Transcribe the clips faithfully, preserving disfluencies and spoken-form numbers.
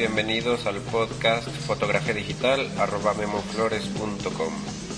bienvenidos al podcast fotografía digital arroba memoflores punto com.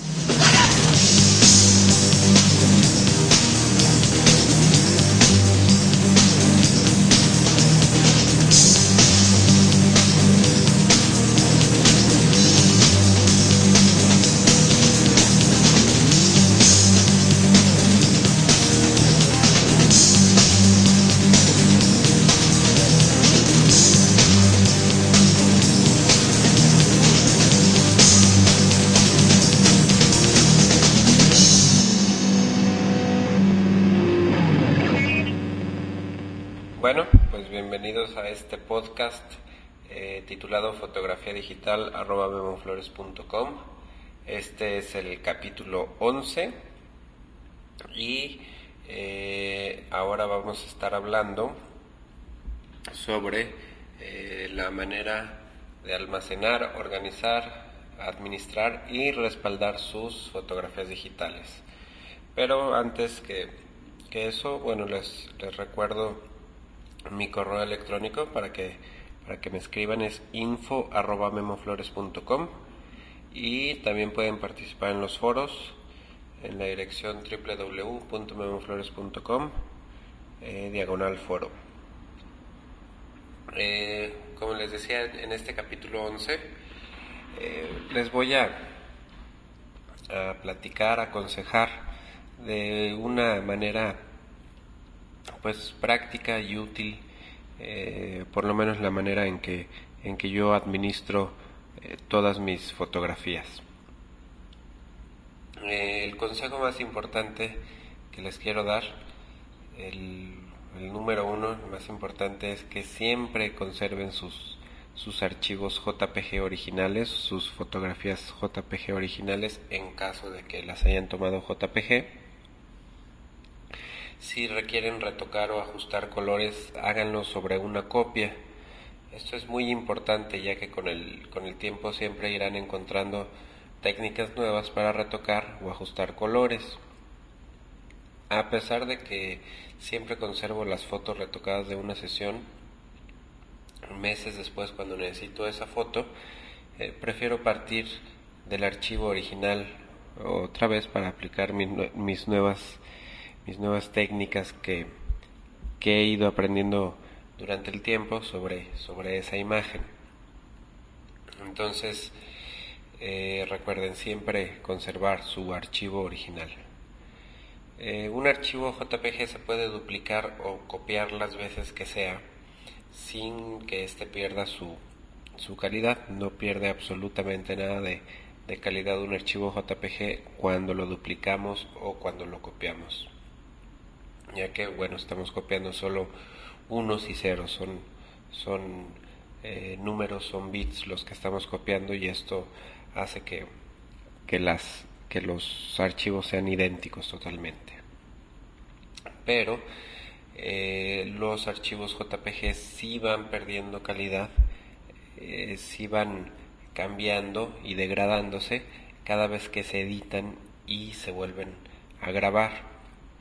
Bueno, pues bienvenidos a este podcast eh, titulado fotografía digital arroba memoflores punto com. Este es el capítulo once y eh, ahora vamos a estar hablando sobre eh, la manera de almacenar, organizar, administrar y respaldar sus fotografías digitales. Pero antes que, que eso, bueno, les, les recuerdo mi correo electrónico para que para que me escriban. Es info arroba memoflores punto com, y también pueden participar en los foros en la dirección doble u doble u doble u punto memoflores punto com eh, diagonal foro. Eh, como les decía, en este capítulo once eh, les voy a, a platicar, a aconsejar de una manera pues práctica y útil, eh, por lo menos la manera en que en que yo administro eh, todas mis fotografías. Eh, el consejo más importante que les quiero dar, el, el número uno, el más importante, es que siempre conserven sus sus archivos J P G originales, sus fotografías J P G originales en caso de que las hayan tomado J P G. Si requieren retocar o ajustar colores, háganlo sobre una copia. Esto es muy importante, ya que con el, con el tiempo siempre irán encontrando técnicas nuevas para retocar o ajustar colores. A pesar de que siempre conservo las fotos retocadas de una sesión, meses después, cuando necesito esa foto, eh, prefiero partir del archivo original otra vez para aplicar mi, mis nuevas mis nuevas técnicas que, que he ido aprendiendo durante el tiempo sobre, sobre esa imagen. Entonces, eh, recuerden siempre conservar su archivo original. Eh, un archivo J P G se puede duplicar o copiar las veces que sea sin que éste pierda su, su calidad. No pierde absolutamente nada de, de calidad un archivo J P G cuando lo duplicamos o cuando lo copiamos, ya que bueno, estamos copiando solo unos y ceros, son, son eh, números, son bits los que estamos copiando, y esto hace que, que, las, que los archivos sean idénticos totalmente. Pero eh, los archivos J P G sí van perdiendo calidad, eh, sí van cambiando y degradándose cada vez que se editan y se vuelven a grabar.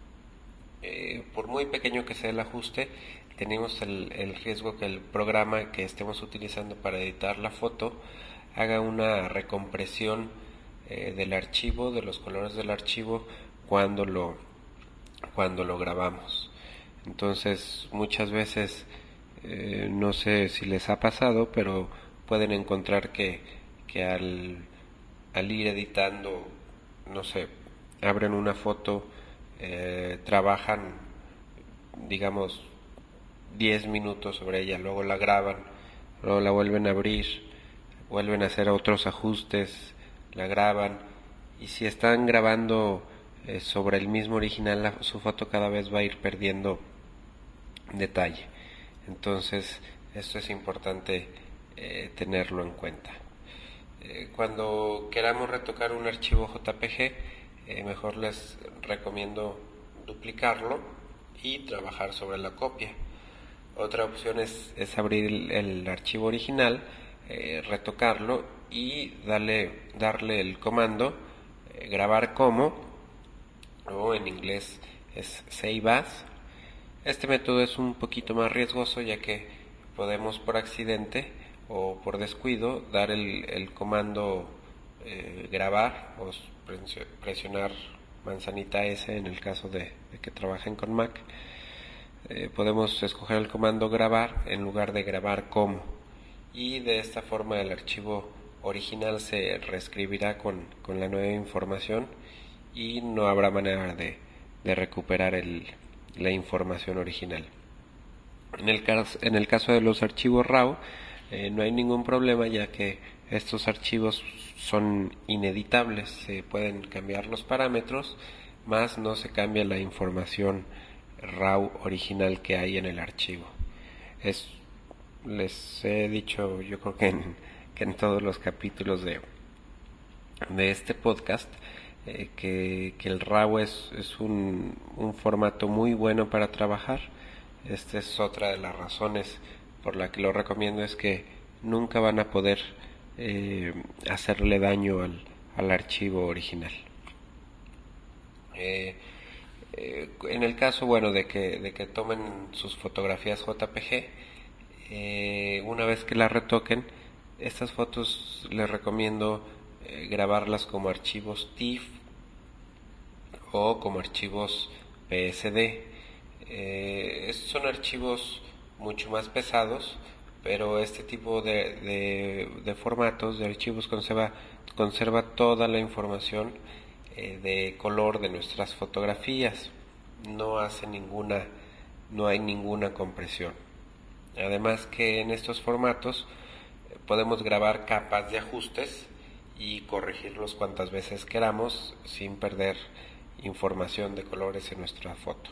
Eh, por muy pequeño que sea el ajuste, tenemos el, el riesgo que el programa que estemos utilizando para editar la foto haga una recompresión eh, del archivo, de los colores del archivo, cuando lo, cuando lo grabamos. Entonces, muchas veces, eh, no sé si les ha pasado, pero pueden encontrar que, que al, al ir editando, no sé, abren una foto, Eh, trabajan, digamos, diez minutos sobre ella, luego la graban, luego la vuelven a abrir, vuelven a hacer otros ajustes, la graban, y si están grabando eh, sobre el mismo original, la, su foto cada vez va a ir perdiendo detalle. Entonces, esto es importante eh, tenerlo en cuenta. Eh, cuando queramos retocar un archivo J P G, Eh, mejor les recomiendo duplicarlo y trabajar sobre la copia. Otra opción es, es abrir el, el archivo original, eh, retocarlo y darle, darle el comando eh, grabar como, o en inglés es save as. Este método es un poquito más riesgoso, ya que podemos por accidente o por descuido dar el, el comando eh, grabar o presionar manzanita S en el caso de, de que trabajen con Mac. Eh, podemos escoger el comando grabar en lugar de grabar como, y de esta forma el archivo original se reescribirá con, con la nueva información y no habrá manera de, de recuperar el, la información original. En el caso, en el caso de los archivos RAW eh, no hay ningún problema, ya que estos archivos son ineditables, se pueden cambiar los parámetros, más no se cambia la información RAW original que hay en el archivo. Es, les he dicho, yo creo que en, que en todos los capítulos de, de este podcast, eh, que, que el RAW es, es un, un formato muy bueno para trabajar. Esta es otra de las razones por la que lo recomiendo, es que nunca van a poder eh, hacerle daño al, al archivo original. Eh, eh, en el caso, bueno, de que, de que tomen sus fotografías J P G, eh, una vez que las retoquen, estas fotos les recomiendo eh, grabarlas como archivos TIFF o como archivos P S D. Eh, estos son archivos mucho más pesados, pero este tipo de, de, de formatos de archivos conserva, conserva toda la información eh, de color de nuestras fotografías. No hace ninguna, no hay ninguna compresión. Además que en estos formatos eh, podemos grabar capas de ajustes y corregirlos cuantas veces queramos sin perder información de colores en nuestra foto.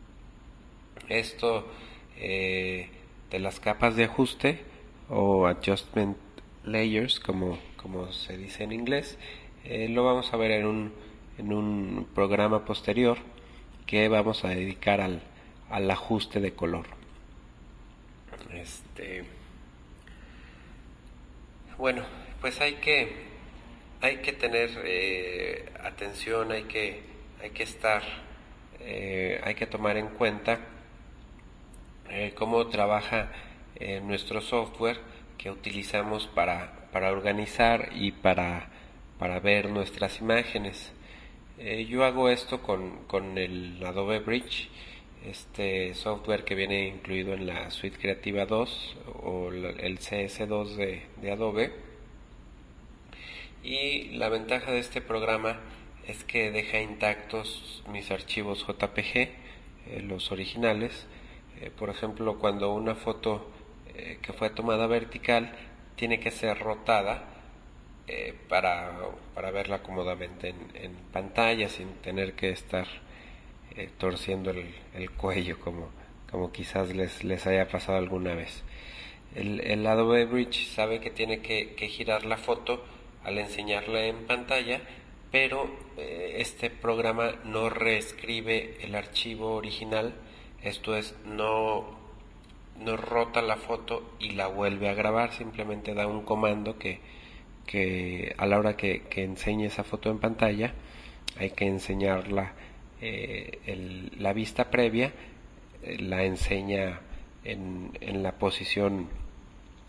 Esto eh, de las capas de ajuste o adjustment layers, como, como se dice en inglés, eh, lo vamos a ver en un, en un programa posterior que vamos a dedicar al, al ajuste de color. Este, bueno, pues hay que hay que tener eh, atención, hay que hay que estar, eh, hay que tomar en cuenta eh, cómo trabaja eh, nuestro software que utilizamos para, para organizar y para, para ver nuestras imágenes. Eh, yo hago esto con, con el Adobe Bridge, este software que viene incluido en la suite Creativa dos o el C S dos de, de Adobe. Y la ventaja de este programa es que deja intactos mis archivos J P G, eh, los originales. Eh, por ejemplo, cuando una foto eh, que fue tomada vertical tiene que ser rotada eh, para, para verla cómodamente en, en pantalla sin tener que estar eh, torciendo el, el cuello como, como quizás les, les haya pasado alguna vez. El, el Adobe Bridge sabe que tiene que, que girar la foto al enseñarla en pantalla, pero eh, este programa no reescribe el archivo original. Esto es, no, no rota la foto y la vuelve a grabar, simplemente da un comando que, que a la hora que, que enseñe esa foto en pantalla hay que enseñarla eh, el, la vista previa, eh, la enseña en, en la posición